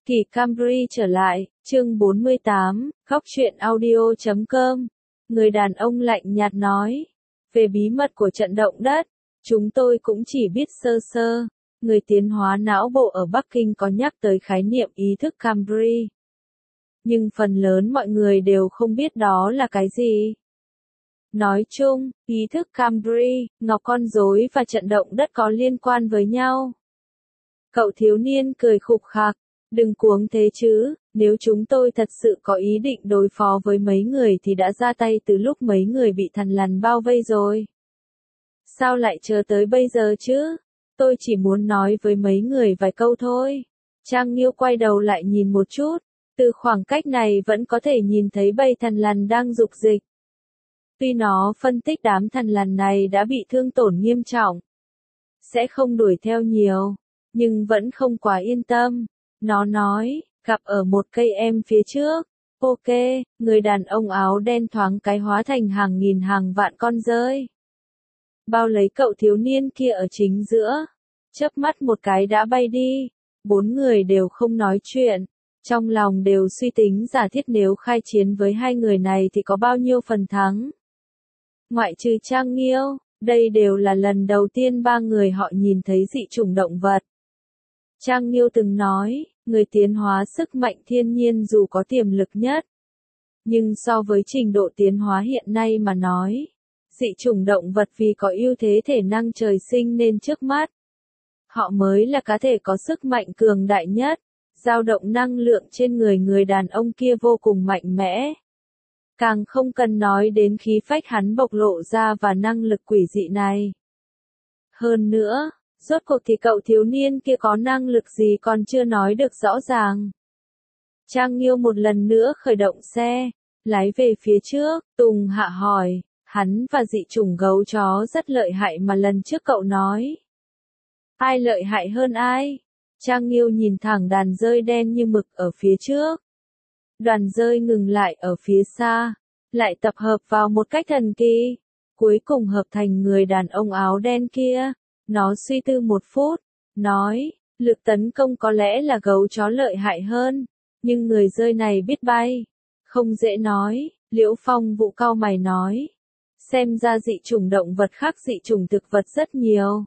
Kỳ Camry trở lại, chương 48, góc truyện audio.com. Người đàn ông lạnh nhạt nói. Về bí mật của trận động đất, chúng tôi cũng chỉ biết sơ sơ. Người tiến hóa não bộ ở Bắc Kinh có nhắc tới khái niệm ý thức Camry. Nhưng phần lớn mọi người đều không biết đó là cái gì. Nói chung, ý thức Camry, ngọc con rối và trận động đất có liên quan với nhau. Cậu thiếu niên cười khục khặc. Đừng cuống thế chứ, nếu chúng tôi thật sự có ý định đối phó với mấy người thì đã ra tay từ lúc mấy người bị thằn lằn bao vây rồi. Sao lại chờ tới bây giờ chứ? Tôi chỉ muốn nói với mấy người vài câu thôi. Trang Nghiêu quay đầu lại nhìn một chút, từ khoảng cách này vẫn có thể nhìn thấy bầy thằn lằn đang dục dịch. Tuy nó phân tích đám thằn lằn này đã bị thương tổn nghiêm trọng, sẽ không đuổi theo nhiều, nhưng vẫn không quá yên tâm. Nó nói, gặp ở một cây em phía trước. Ok, người đàn ông áo đen thoáng cái hóa thành hàng nghìn hàng vạn con dơi. Bao lấy cậu thiếu niên kia ở chính giữa. Chớp mắt một cái đã bay đi. Bốn người đều không nói chuyện. Trong lòng đều suy tính giả thiết nếu khai chiến với hai người này thì có bao nhiêu phần thắng. Ngoại trừ Trang Nghiêu, đây đều là lần đầu tiên ba người họ nhìn thấy dị chủng động vật. Trang Nghiêu từng nói, người tiến hóa sức mạnh thiên nhiên dù có tiềm lực nhất. Nhưng so với trình độ tiến hóa hiện nay mà nói, dị chủng động vật vì có ưu thế thể năng trời sinh nên trước mắt. Họ mới là cá thể có sức mạnh cường đại nhất, dao động năng lượng trên người đàn ông kia vô cùng mạnh mẽ. Càng không cần nói đến khí phách hắn bộc lộ ra và năng lực quỷ dị này. Hơn nữa, rốt cuộc thì cậu thiếu niên kia có năng lực gì còn chưa nói được rõ ràng. Trang Nghiêu một lần nữa khởi động xe, lái về phía trước. Tùng Hạ hỏi, hắn và dị chủng gấu chó rất lợi hại mà lần trước cậu nói. Ai lợi hại hơn ai? Trang Nghiêu nhìn thẳng đàn dơi đen như mực ở phía trước. Đoàn dơi ngừng lại ở phía xa, lại tập hợp vào một cách thần kỳ, cuối cùng hợp thành người đàn ông áo đen kia. Nó suy tư một phút, nói, lực tấn công có lẽ là gấu chó lợi hại hơn, nhưng người dơi này biết bay. Không dễ nói, Liễu Phong Vũ cau mày nói. Xem ra dị chủng động vật khác dị chủng thực vật rất nhiều.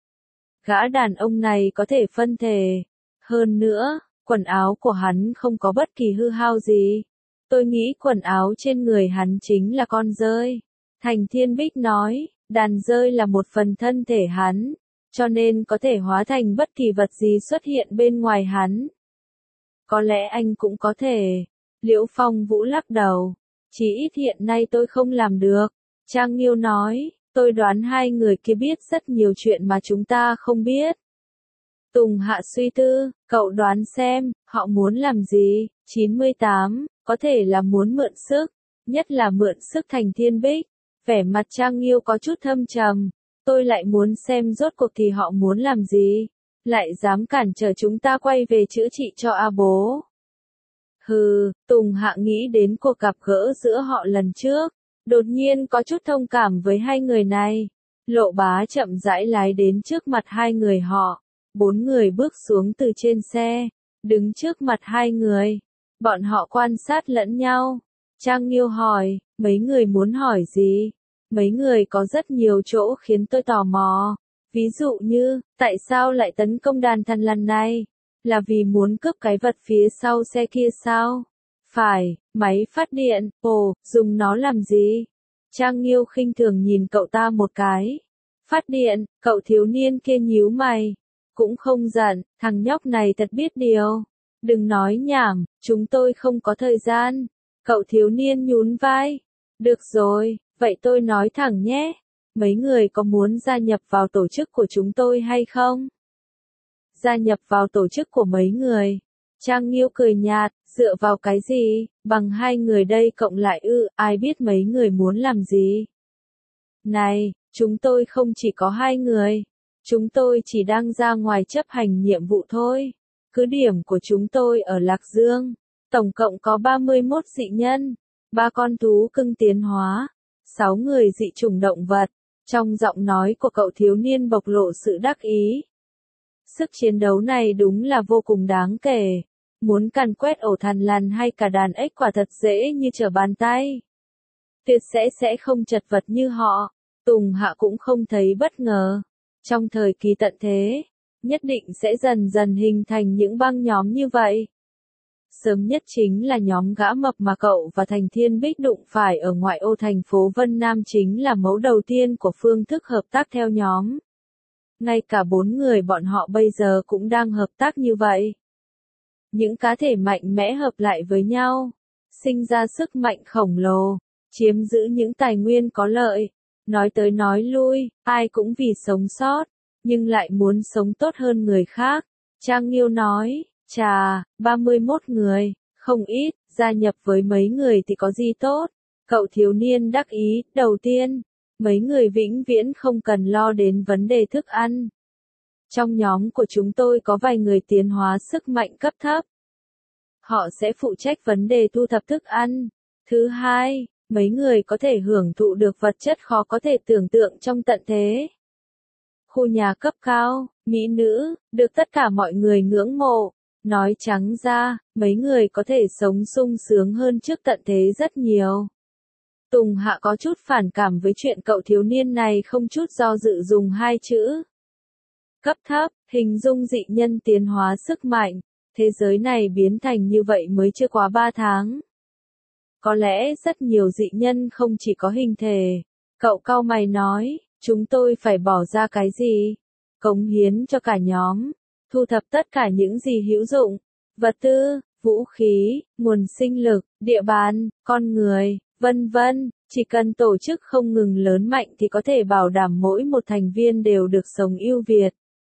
Gã đàn ông này có thể phân thể. Hơn nữa, quần áo của hắn không có bất kỳ hư hao gì. Tôi nghĩ quần áo trên người hắn chính là con dơi. Thành Thiên Bích nói. Đàn dơi là một phần thân thể hắn, cho nên có thể hóa thành bất kỳ vật gì xuất hiện bên ngoài hắn. Có lẽ anh cũng có thể. Liễu Phong Vũ lắc đầu. Chỉ ít hiện nay tôi không làm được. Trang Nghiêu nói, tôi đoán hai người kia biết rất nhiều chuyện mà chúng ta không biết. Tùng Hạ suy tư, cậu đoán xem, họ muốn làm gì? 98, có thể là muốn mượn sức, nhất là mượn sức Thành Thiên Bích. Vẻ mặt Trang Nghiêu có chút thâm trầm, tôi lại muốn xem rốt cuộc thì họ muốn làm gì, lại dám cản trở chúng ta quay về chữa trị cho A Bố. Hừ, Tùng Hạ nghĩ đến cuộc gặp gỡ giữa họ lần trước, đột nhiên có chút thông cảm với hai người này. Lộ Bá chậm rãi lái đến trước mặt hai người họ, bốn người bước xuống từ trên xe, đứng trước mặt hai người. Bọn họ quan sát lẫn nhau. Trang Nghiêu hỏi, mấy người muốn hỏi gì? Mấy người có rất nhiều chỗ khiến tôi tò mò. Ví dụ như, tại sao lại tấn công đàn thằn lằn này? Là vì muốn cướp cái vật phía sau xe kia sao? Phải, máy phát điện, ồ, dùng nó làm gì? Trang Nghiêu khinh thường nhìn cậu ta một cái. Phát điện, cậu thiếu niên kia nhíu mày. Cũng không giận, thằng nhóc này thật biết điều. Đừng nói nhảm, chúng tôi không có thời gian. Cậu thiếu niên nhún vai. Được rồi, vậy tôi nói thẳng nhé. Mấy người có muốn gia nhập vào tổ chức của chúng tôi hay không? Gia nhập vào tổ chức của mấy người? Trang Nghiêu cười nhạt, dựa vào cái gì? Bằng hai người đây cộng lại ai biết mấy người muốn làm gì? Này, chúng tôi không chỉ có hai người. Chúng tôi chỉ đang ra ngoài chấp hành nhiệm vụ thôi. Cứ điểm của chúng tôi ở Lạc Dương. Tổng cộng có 31 dị nhân, 3 con thú cưng tiến hóa, 6 người dị chủng động vật. Trong giọng nói của cậu thiếu niên bộc lộ sự đắc ý. Sức chiến đấu này đúng là vô cùng đáng kể. Muốn càn quét ổ thằn lằn hay cả đàn ếch quả thật dễ như trở bàn tay. Tuyệt sẽ không chật vật như họ. Tùng Hạ cũng không thấy bất ngờ. Trong thời kỳ tận thế, nhất định sẽ dần dần hình thành những băng nhóm như vậy. Sớm nhất chính là nhóm gã mập mà cậu và Thành Thiên Bích đụng phải ở ngoại ô thành phố Vân Nam, chính là mẫu đầu tiên của phương thức hợp tác theo nhóm. Ngay cả 4 người bọn họ bây giờ cũng đang hợp tác như vậy. Những cá thể mạnh mẽ hợp lại với nhau, sinh ra sức mạnh khổng lồ, chiếm giữ những tài nguyên có lợi. Nói tới nói lui, ai cũng vì sống sót, nhưng lại muốn sống tốt hơn người khác. Trang Nghiêu nói, chà, 31 người, không ít, gia nhập với mấy người thì có gì tốt. Cậu thiếu niên đắc ý, đầu tiên, mấy người vĩnh viễn không cần lo đến vấn đề thức ăn. Trong nhóm của chúng tôi có vài người tiến hóa sức mạnh cấp thấp. Họ sẽ phụ trách vấn đề thu thập thức ăn. Thứ hai, mấy người có thể hưởng thụ được vật chất khó có thể tưởng tượng trong tận thế. Khu nhà cấp cao, mỹ nữ, được tất cả mọi người ngưỡng mộ. Nói trắng ra, mấy người có thể sống sung sướng hơn trước tận thế rất nhiều. Tùng Hạ có chút phản cảm với chuyện cậu thiếu niên này không chút do dự dùng 2 chữ. Cấp thấp, hình dung dị nhân tiến hóa sức mạnh. Thế giới này biến thành như vậy mới chưa quá 3 tháng. Có lẽ rất nhiều dị nhân không chỉ có hình thể. Cậu cau mày nói, chúng tôi phải bỏ ra cái gì? Cống hiến cho cả nhóm. Thu thập tất cả những gì hữu dụng. Vật tư, vũ khí, nguồn sinh lực, địa bàn, con người, vân vân. Chỉ cần tổ chức không ngừng lớn mạnh thì có thể bảo đảm mỗi một thành viên đều được sống ưu việt.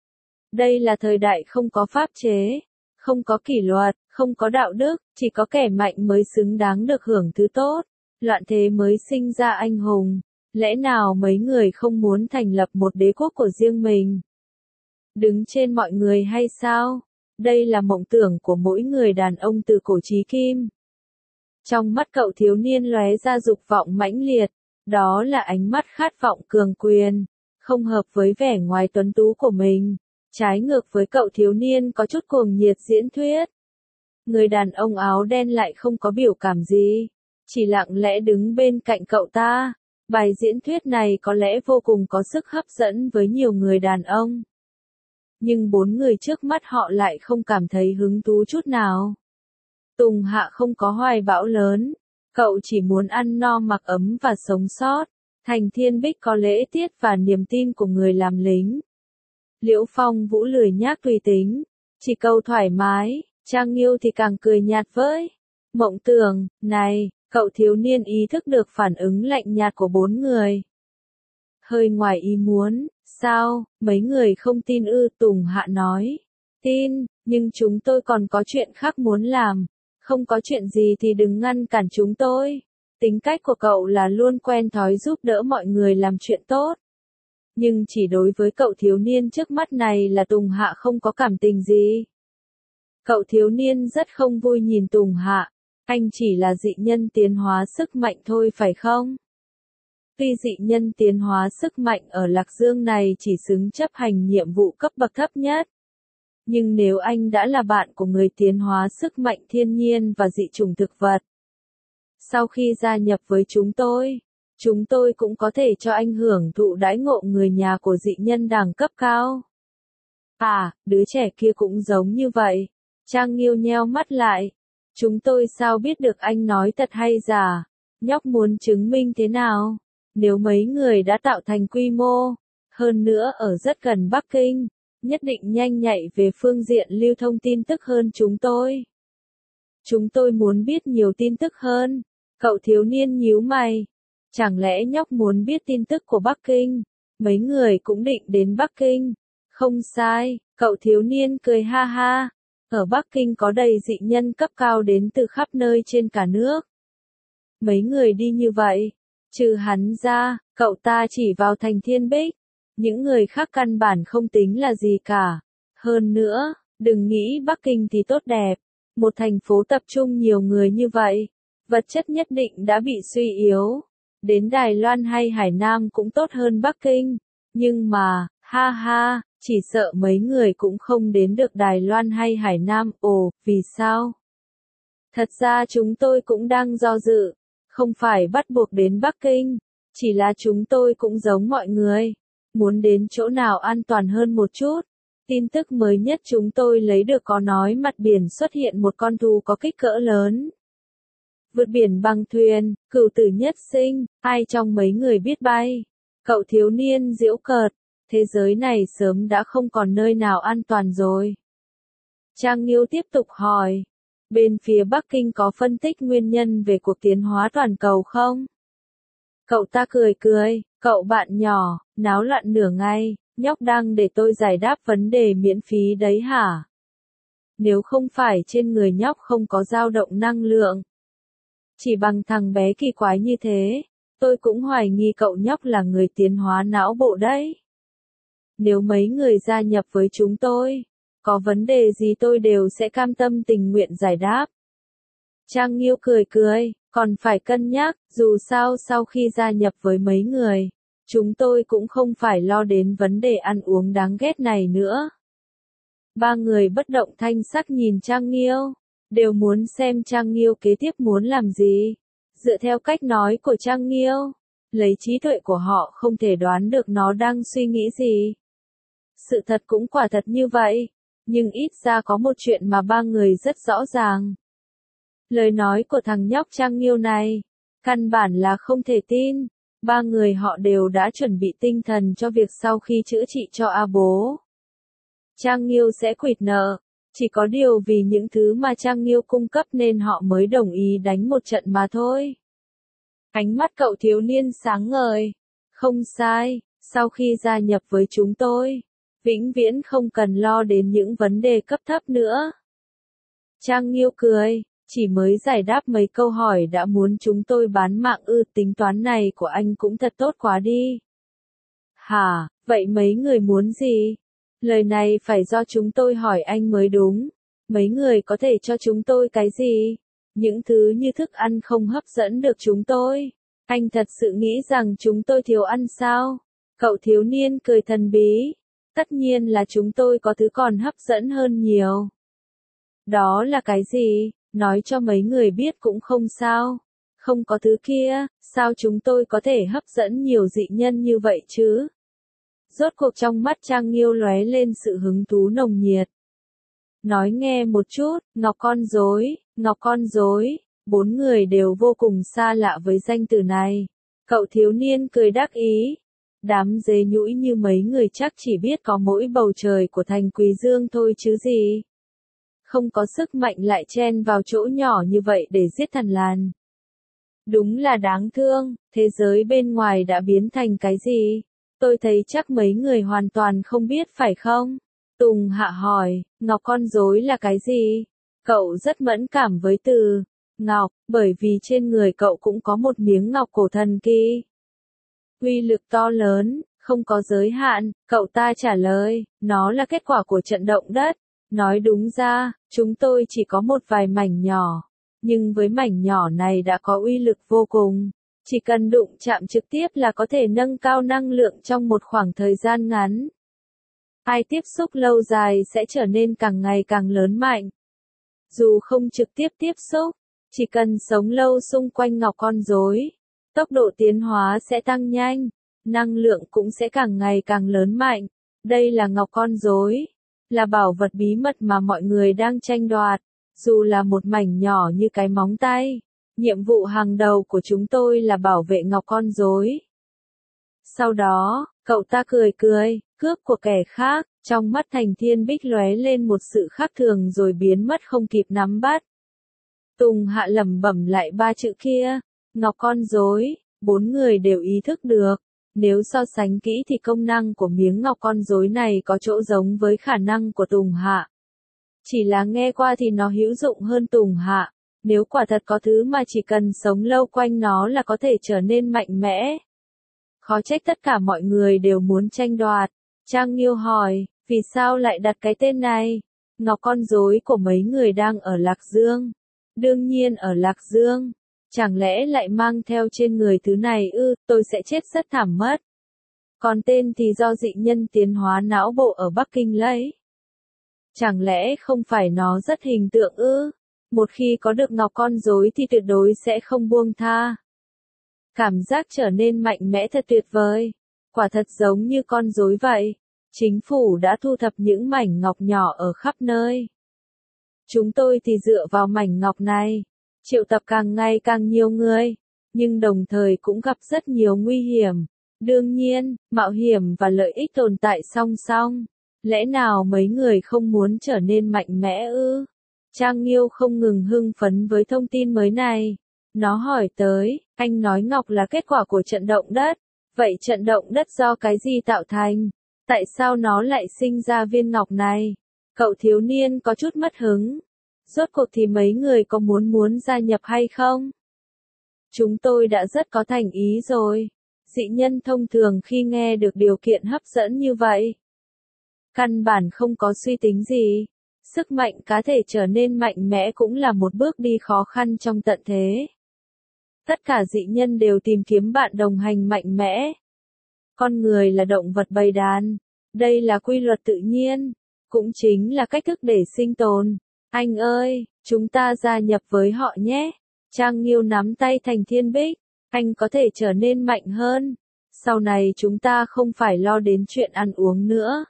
Đây là thời đại không có pháp chế, không có kỷ luật, không có đạo đức, chỉ có kẻ mạnh mới xứng đáng được hưởng thứ tốt. Loạn thế mới sinh ra anh hùng. Lẽ nào mấy người không muốn thành lập một đế quốc của riêng mình? Đứng trên mọi người hay sao? Đây là mộng tưởng của mỗi người đàn ông từ cổ chí kim. Trong mắt cậu thiếu niên lóe ra dục vọng mãnh liệt. Đó là ánh mắt khát vọng cường quyền. Không hợp với vẻ ngoài tuấn tú của mình. Trái ngược với cậu thiếu niên có chút cuồng nhiệt diễn thuyết. Người đàn ông áo đen lại không có biểu cảm gì. Chỉ lặng lẽ đứng bên cạnh cậu ta. Bài diễn thuyết này có lẽ vô cùng có sức hấp dẫn với nhiều người đàn ông. Nhưng 4 người trước mắt họ lại không cảm thấy hứng thú chút nào. Tùng Hạ không có hoài bão lớn. Cậu chỉ muốn ăn no mặc ấm và sống sót. Thành Thiên Bích có lễ tiết và niềm tin của người làm lính. Liễu Phong Vũ lười nhác tùy tính. Chỉ câu thoải mái. Trang Nghiêu thì càng cười nhạt với. Mộng tưởng, này, cậu thiếu niên ý thức được phản ứng lạnh nhạt của 4 người. Hơi ngoài ý muốn, sao, mấy người không tin ư? Tùng Hạ nói. Tin, nhưng chúng tôi còn có chuyện khác muốn làm. Không có chuyện gì thì đừng ngăn cản chúng tôi. Tính cách của cậu là luôn quen thói giúp đỡ mọi người làm chuyện tốt. Nhưng chỉ đối với cậu thiếu niên trước mắt này là Tùng Hạ không có cảm tình gì. Cậu thiếu niên rất không vui nhìn Tùng Hạ. Anh chỉ là dị nhân tiến hóa sức mạnh thôi phải không? Tuy dị nhân tiến hóa sức mạnh ở Lạc Dương này chỉ xứng chấp hành nhiệm vụ cấp bậc thấp nhất. Nhưng nếu anh đã là bạn của người tiến hóa sức mạnh thiên nhiên và dị chủng thực vật. Sau khi gia nhập với chúng tôi cũng có thể cho anh hưởng thụ đãi ngộ người nhà của dị nhân đẳng cấp cao. À, đứa trẻ kia cũng giống như vậy. Trang Nghiêu nheo mắt lại. Chúng tôi sao biết được anh nói thật hay giả? Nhóc muốn chứng minh thế nào? Nếu mấy người đã tạo thành quy mô, hơn nữa ở rất gần Bắc Kinh, nhất định nhanh nhạy về phương diện lưu thông tin tức hơn chúng tôi. Chúng tôi muốn biết nhiều tin tức hơn. Cậu thiếu niên nhíu mày. Chẳng lẽ nhóc muốn biết tin tức của Bắc Kinh? Mấy người cũng định đến Bắc Kinh. Không sai, cậu thiếu niên cười ha ha. Ở Bắc Kinh có đầy dị nhân cấp cao đến từ khắp nơi trên cả nước. Mấy người đi như vậy. Trừ hắn ra, cậu ta chỉ vào Thành Thiên Bích. Những người khác căn bản không tính là gì cả. Hơn nữa, đừng nghĩ Bắc Kinh thì tốt đẹp. Một thành phố tập trung nhiều người như vậy. Vật chất nhất định đã bị suy yếu. Đến Đài Loan hay Hải Nam cũng tốt hơn Bắc Kinh. Nhưng mà, ha ha, Chỉ sợ mấy người cũng không đến được Đài Loan hay Hải Nam. Ồ, vì sao? Thật ra chúng tôi cũng đang do dự, không phải bắt buộc đến Bắc Kinh, chỉ là chúng tôi cũng giống mọi người, muốn đến chỗ nào an toàn hơn một chút. Tin tức mới nhất chúng tôi lấy được có nói mặt biển xuất hiện một con thú có kích cỡ lớn. Vượt biển bằng thuyền, cửu tử nhất sinh, ai trong mấy người biết bay? Cậu thiếu niên giễu cợt, thế giới này sớm đã không còn nơi nào an toàn rồi. Trang Nghiêu tiếp tục hỏi, bên phía Bắc Kinh có phân tích nguyên nhân về cuộc tiến hóa toàn cầu không? Cậu ta cười cười, cậu bạn nhỏ, náo loạn nửa ngày, nhóc đang để tôi giải đáp vấn đề miễn phí đấy hả? Nếu không phải trên người nhóc không có dao động năng lượng, chỉ bằng thằng bé kỳ quái như thế, tôi cũng hoài nghi cậu nhóc là người tiến hóa não bộ đấy. Nếu mấy người gia nhập với chúng tôi, có vấn đề gì tôi đều sẽ cam tâm tình nguyện giải đáp. Trang Nghiêu cười cười, còn phải cân nhắc, dù sao sau khi gia nhập với mấy người, chúng tôi cũng không phải lo đến vấn đề ăn uống đáng ghét này nữa. Ba người bất động thanh sắc nhìn Trang Nghiêu, đều muốn xem Trang Nghiêu kế tiếp muốn làm gì. Dựa theo cách nói của Trang Nghiêu, lấy trí tuệ của họ không thể đoán được nó đang suy nghĩ gì. Sự thật cũng quả thật như vậy, nhưng ít ra có một chuyện mà ba người rất rõ ràng. Lời nói của thằng nhóc Trang Nghiêu này, căn bản là không thể tin. Ba người họ đều đã chuẩn bị tinh thần cho việc sau khi chữa trị cho A Bố, Trang Nghiêu sẽ quỵt nợ. Chỉ có điều vì những thứ mà Trang Nghiêu cung cấp nên họ mới đồng ý đánh một trận mà thôi. Ánh mắt cậu thiếu niên sáng ngời. Không sai, sau khi gia nhập với chúng tôi, vĩnh viễn không cần lo đến những vấn đề cấp thấp nữa. Trang Nghiêu cười, chỉ mới giải đáp mấy câu hỏi đã muốn chúng tôi bán mạng ư? Tính toán này của anh cũng thật tốt quá đi. Hả, vậy mấy người muốn gì? Lời này phải do chúng tôi hỏi anh mới đúng. Mấy người có thể cho chúng tôi cái gì? Những thứ như thức ăn không hấp dẫn được chúng tôi. Anh thật sự nghĩ rằng chúng tôi thiếu ăn sao? Cậu thiếu niên cười thần bí. Tất nhiên là chúng tôi có thứ còn hấp dẫn hơn nhiều. Đó là cái gì? Nói cho mấy người biết cũng không sao. Không có thứ kia, sao chúng tôi có thể hấp dẫn nhiều dị nhân như vậy chứ? Rốt cuộc trong mắt Trang Nghiêu lóe lên sự hứng thú nồng nhiệt. Nói nghe một chút, ngọc con rối, bốn người đều vô cùng xa lạ với danh từ này. Cậu thiếu niên cười đắc ý. Đám dế nhũi như mấy người chắc chỉ biết có mỗi bầu trời của thành Quý Dương thôi chứ gì. Không có sức mạnh lại chen vào chỗ nhỏ như vậy để giết thằn lằn. Đúng là đáng thương, thế giới bên ngoài đã biến thành cái gì? Tôi thấy chắc mấy người hoàn toàn không biết phải không? Tùng Hạ hỏi, ngọc con rối là cái gì? Cậu rất mẫn cảm với từ ngọc, bởi vì trên người cậu cũng có một miếng ngọc cổ thần kỳ. Uy lực to lớn, không có giới hạn, cậu ta trả lời, nó là kết quả của trận động đất. Nói đúng ra, chúng tôi chỉ có một vài mảnh nhỏ, nhưng với mảnh nhỏ này đã có uy lực vô cùng. Chỉ cần đụng chạm trực tiếp là có thể nâng cao năng lượng trong một khoảng thời gian ngắn. Ai tiếp xúc lâu dài sẽ trở nên càng ngày càng lớn mạnh. Dù không trực tiếp tiếp xúc, chỉ cần sống lâu xung quanh ngọc con rối, tốc độ tiến hóa sẽ tăng nhanh, năng lượng cũng sẽ càng ngày càng lớn mạnh. Đây là ngọc con rối, là bảo vật bí mật mà mọi người đang tranh đoạt, dù là một mảnh nhỏ như cái móng tay. Nhiệm vụ hàng đầu của chúng tôi là bảo vệ ngọc con rối. Sau đó, cậu ta cười cười, cướp của kẻ khác, trong mắt Thành Thiên Bích lóe lên một sự khác thường rồi biến mất không kịp nắm bắt. Tùng Hạ lẩm bẩm lại ba chữ kia, ngọc con rối, bốn người đều ý thức được. Nếu so sánh kỹ thì công năng của miếng ngọc con rối này có chỗ giống với khả năng của Tùng Hạ. Chỉ là nghe qua thì nó hữu dụng hơn Tùng Hạ. Nếu quả thật có thứ mà chỉ cần sống lâu quanh nó là có thể trở nên mạnh mẽ. Khó trách tất cả mọi người đều muốn tranh đoạt. Trang Nghiêu hỏi, vì sao lại đặt cái tên này? Ngọc con rối của mấy người đang ở Lạc Dương. Đương nhiên ở Lạc Dương. Chẳng lẽ lại mang theo trên người thứ này ư? Tôi sẽ chết rất thảm mất. còn tên thì do dị nhân tiến hóa não bộ ở Bắc Kinh lấy. Chẳng lẽ không phải nó rất hình tượng ư? Một khi có được ngọc con rối thì tuyệt đối sẽ không buông tha. Cảm giác trở nên mạnh mẽ thật tuyệt vời. Quả thật giống như con rối vậy. Chính phủ đã thu thập những mảnh ngọc nhỏ ở khắp nơi. Chúng tôi thì dựa vào mảnh ngọc này, triệu tập càng ngày càng nhiều người, nhưng đồng thời cũng gặp rất nhiều nguy hiểm. Đương nhiên, mạo hiểm và lợi ích tồn tại song song. Lẽ nào mấy người không muốn trở nên mạnh mẽ ư? Trang Nghiêu không ngừng hưng phấn với thông tin mới này. Nó hỏi tới, anh nói ngọc là kết quả của trận động đất. Vậy trận động đất do cái gì tạo thành? Tại sao nó lại sinh ra viên ngọc này? Cậu thiếu niên có chút mất hứng. Rốt cuộc thì mấy người có muốn gia nhập hay không? Chúng tôi đã rất có thành ý rồi. Dị nhân thông thường khi nghe được điều kiện hấp dẫn như vậy, căn bản không có suy tính gì. Sức mạnh cá thể trở nên mạnh mẽ cũng là một bước đi khó khăn trong tận thế. Tất cả dị nhân đều tìm kiếm bạn đồng hành mạnh mẽ. Con người là động vật bầy đàn. Đây là quy luật tự nhiên. Cũng chính là cách thức để sinh tồn. Anh ơi, chúng ta gia nhập với họ nhé. Trang Nghiêu nắm tay Thành Thiên Bích. Anh có thể trở nên mạnh hơn. Sau này chúng ta không phải lo đến chuyện ăn uống nữa.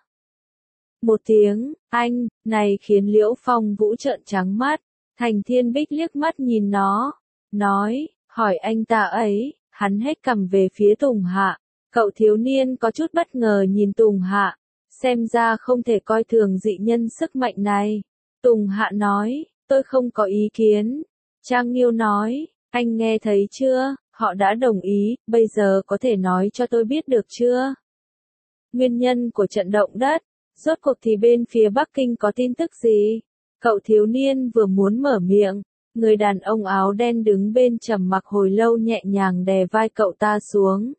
Một tiếng, anh, này khiến Liễu Phong Vũ trợn trắng mắt. Thành Thiên Bích liếc mắt nhìn nó. Nói, hỏi anh ta ấy, hắn hết cầm về phía Tùng Hạ. Cậu thiếu niên có chút bất ngờ nhìn Tùng Hạ. Xem ra không thể coi thường dị nhân sức mạnh này. Tùng Hạ nói, tôi không có ý kiến. Trang Nghiêu nói, anh nghe thấy chưa, họ đã đồng ý, bây giờ có thể nói cho tôi biết được chưa? Nguyên nhân của trận động đất, rốt cuộc thì bên phía Bắc Kinh có tin tức gì? Cậu thiếu niên vừa muốn mở miệng, người đàn ông áo đen đứng bên trầm mặc hồi lâu nhẹ nhàng đè vai cậu ta xuống.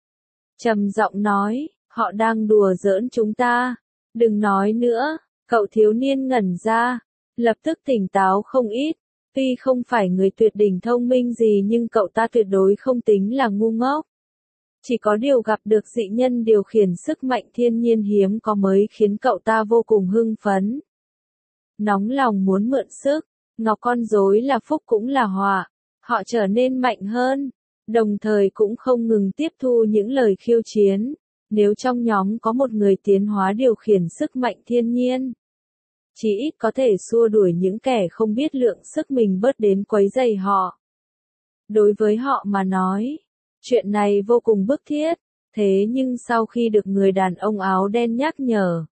Trầm giọng nói, họ đang đùa giỡn chúng ta. Đừng nói nữa, cậu thiếu niên ngẩn ra, lập tức tỉnh táo không ít. Tuy không phải người tuyệt đỉnh thông minh gì nhưng cậu ta tuyệt đối không tính là ngu ngốc. Chỉ có điều gặp được dị nhân điều khiển sức mạnh thiên nhiên hiếm có mới khiến cậu ta vô cùng hưng phấn. Nóng lòng muốn mượn sức, ngọc con rối là phúc cũng là họa. Họ trở nên mạnh hơn, đồng thời cũng không ngừng tiếp thu những lời khiêu chiến. Nếu trong nhóm có một người tiến hóa điều khiển sức mạnh thiên nhiên, chỉ ít có thể xua đuổi những kẻ không biết lượng sức mình bớt đến quấy rầy họ. Đối với họ mà nói, chuyện này vô cùng bức thiết, thế nhưng sau khi được người đàn ông áo đen nhắc nhở,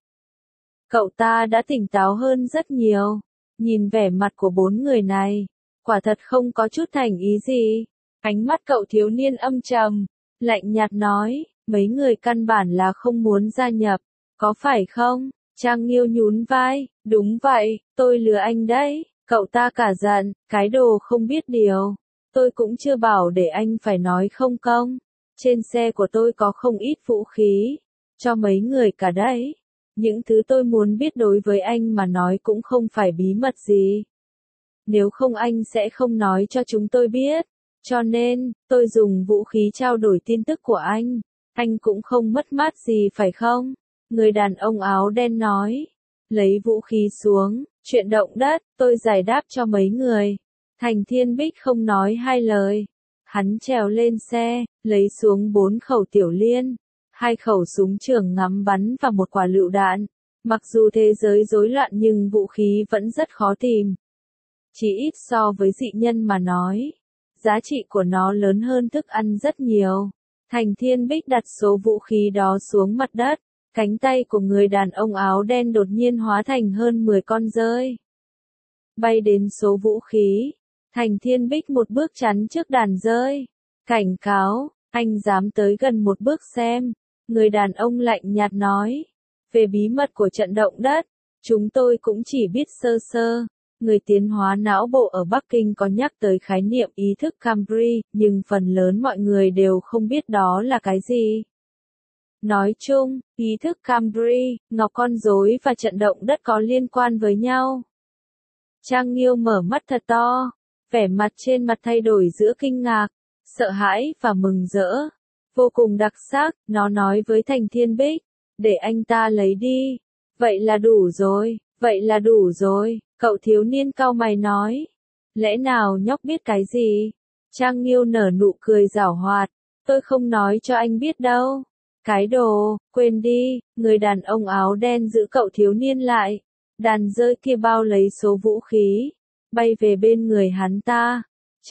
cậu ta đã tỉnh táo hơn rất nhiều. Nhìn vẻ mặt của bốn người này, quả thật không có chút thành ý gì. Ánh mắt cậu thiếu niên âm trầm, lạnh nhạt nói, mấy người căn bản là không muốn gia nhập, có phải không? Trang Nghiêu nhún vai, đúng vậy, tôi lừa anh đấy. Cậu ta cả giận, cái đồ không biết điều. Tôi cũng chưa bảo để anh phải nói không công. Trên xe của tôi có không ít vũ khí, cho mấy người cả đấy. Những thứ tôi muốn biết đối với anh mà nói cũng không phải bí mật gì. Nếu không anh sẽ không nói cho chúng tôi biết. Cho nên, tôi dùng vũ khí trao đổi tin tức của anh. Anh cũng không mất mát gì phải không? Người đàn ông áo đen nói. Lấy vũ khí xuống, chuyện động đất, tôi giải đáp cho mấy người. Thành Thiên Bích không nói hai lời. Hắn trèo lên xe, lấy xuống 4 khẩu tiểu liên, 2 khẩu súng trường ngắm bắn và một quả lựu đạn. Mặc dù thế giới rối loạn nhưng vũ khí vẫn rất khó tìm. Chỉ ít so với dị nhân mà nói, giá trị của nó lớn hơn thức ăn rất nhiều. Thành Thiên Bích đặt số vũ khí đó xuống mặt đất. Cánh tay của người đàn ông áo đen đột nhiên hóa thành hơn 10 con dơi. Bay đến số vũ khí. Thành Thiên Bích một bước chắn trước đàn dơi. Cảnh cáo, anh dám tới gần một bước xem. Người đàn ông lạnh nhạt nói. Về bí mật của trận động đất, chúng tôi cũng chỉ biết sơ sơ. Người tiến hóa não bộ ở Bắc Kinh có nhắc tới khái niệm ý thức Cambry, nhưng phần lớn mọi người đều không biết đó là cái gì. Nói chung, ý thức Cambry, ngọc con rối và trận động đất có liên quan với nhau. Trang Nghiêu mở mắt thật to, vẻ mặt trên mặt thay đổi giữa kinh ngạc, sợ hãi và mừng rỡ. Vô cùng đặc sắc, nó nói với Thành Thiên Bích, để anh ta lấy đi. Vậy là đủ rồi, vậy là đủ rồi, cậu thiếu niên cau mày nói. Lẽ nào nhóc biết cái gì? Trang Nghiêu nở nụ cười giảo hoạt, tôi không nói cho anh biết đâu. Cái đồ, quên đi, người đàn ông áo đen giữ cậu thiếu niên lại. Đàn rơi kia bao lấy số vũ khí, bay về bên người hắn ta.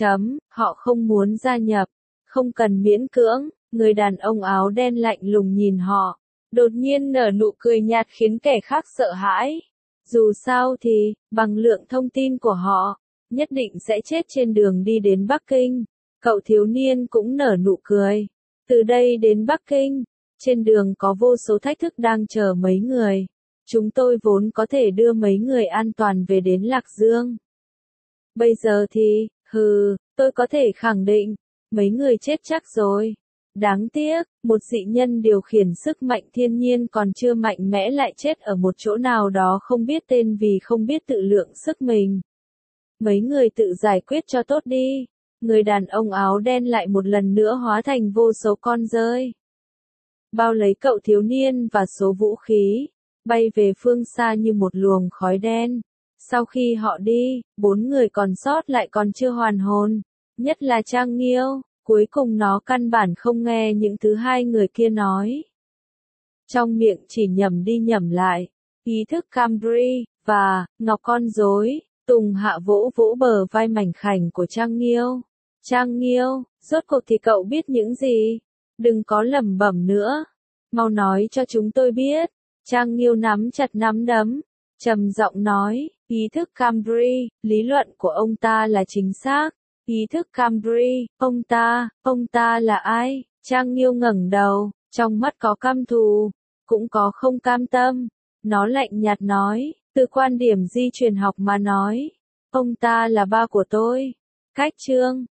Họ không muốn gia nhập, không cần miễn cưỡng, người đàn ông áo đen lạnh lùng nhìn họ. Đột nhiên nở nụ cười nhạt khiến kẻ khác sợ hãi. Dù sao thì, bằng lượng thông tin của họ, nhất định sẽ chết trên đường đi đến Bắc Kinh. Cậu thiếu niên cũng nở nụ cười. Từ đây đến Bắc Kinh, trên đường có vô số thách thức đang chờ mấy người. Chúng tôi vốn có thể đưa mấy người an toàn về đến Lạc Dương. Bây giờ thì, tôi có thể khẳng định, mấy người chết chắc rồi. Đáng tiếc, một dị nhân điều khiển sức mạnh thiên nhiên còn chưa mạnh mẽ lại chết ở một chỗ nào đó không biết tên vì không biết tự lượng sức mình. Mấy người tự giải quyết cho tốt đi. Người đàn ông áo đen lại một lần nữa hóa thành vô số con rơi. Bao lấy cậu thiếu niên và số vũ khí, bay về phương xa như một luồng khói đen. Sau khi họ đi, 4 người còn sót lại còn chưa hoàn hồn, nhất là Trang Nghiêu, cuối cùng nó căn bản không nghe những thứ hai người kia nói. Trong miệng chỉ nhẩm đi nhẩm lại, ý thức Cambry, và, ngọc con rối, Tùng Hạ vỗ vỗ bờ vai mảnh khảnh của Trang Nghiêu. Trang Nghiêu, rốt cuộc thì cậu biết những gì? Đừng có lẩm bẩm nữa. Mau nói cho chúng tôi biết. Trang Nghiêu nắm chặt nắm đấm, trầm giọng nói, ý thức Cambry, lý luận của ông ta là chính xác. Ý thức Cambry, ông ta là ai? Trang Nghiêu ngẩng đầu, trong mắt có căm thù, cũng có không cam tâm. Nó lạnh nhạt nói, từ quan điểm di truyền học mà nói, ông ta là ba của tôi. Cách chương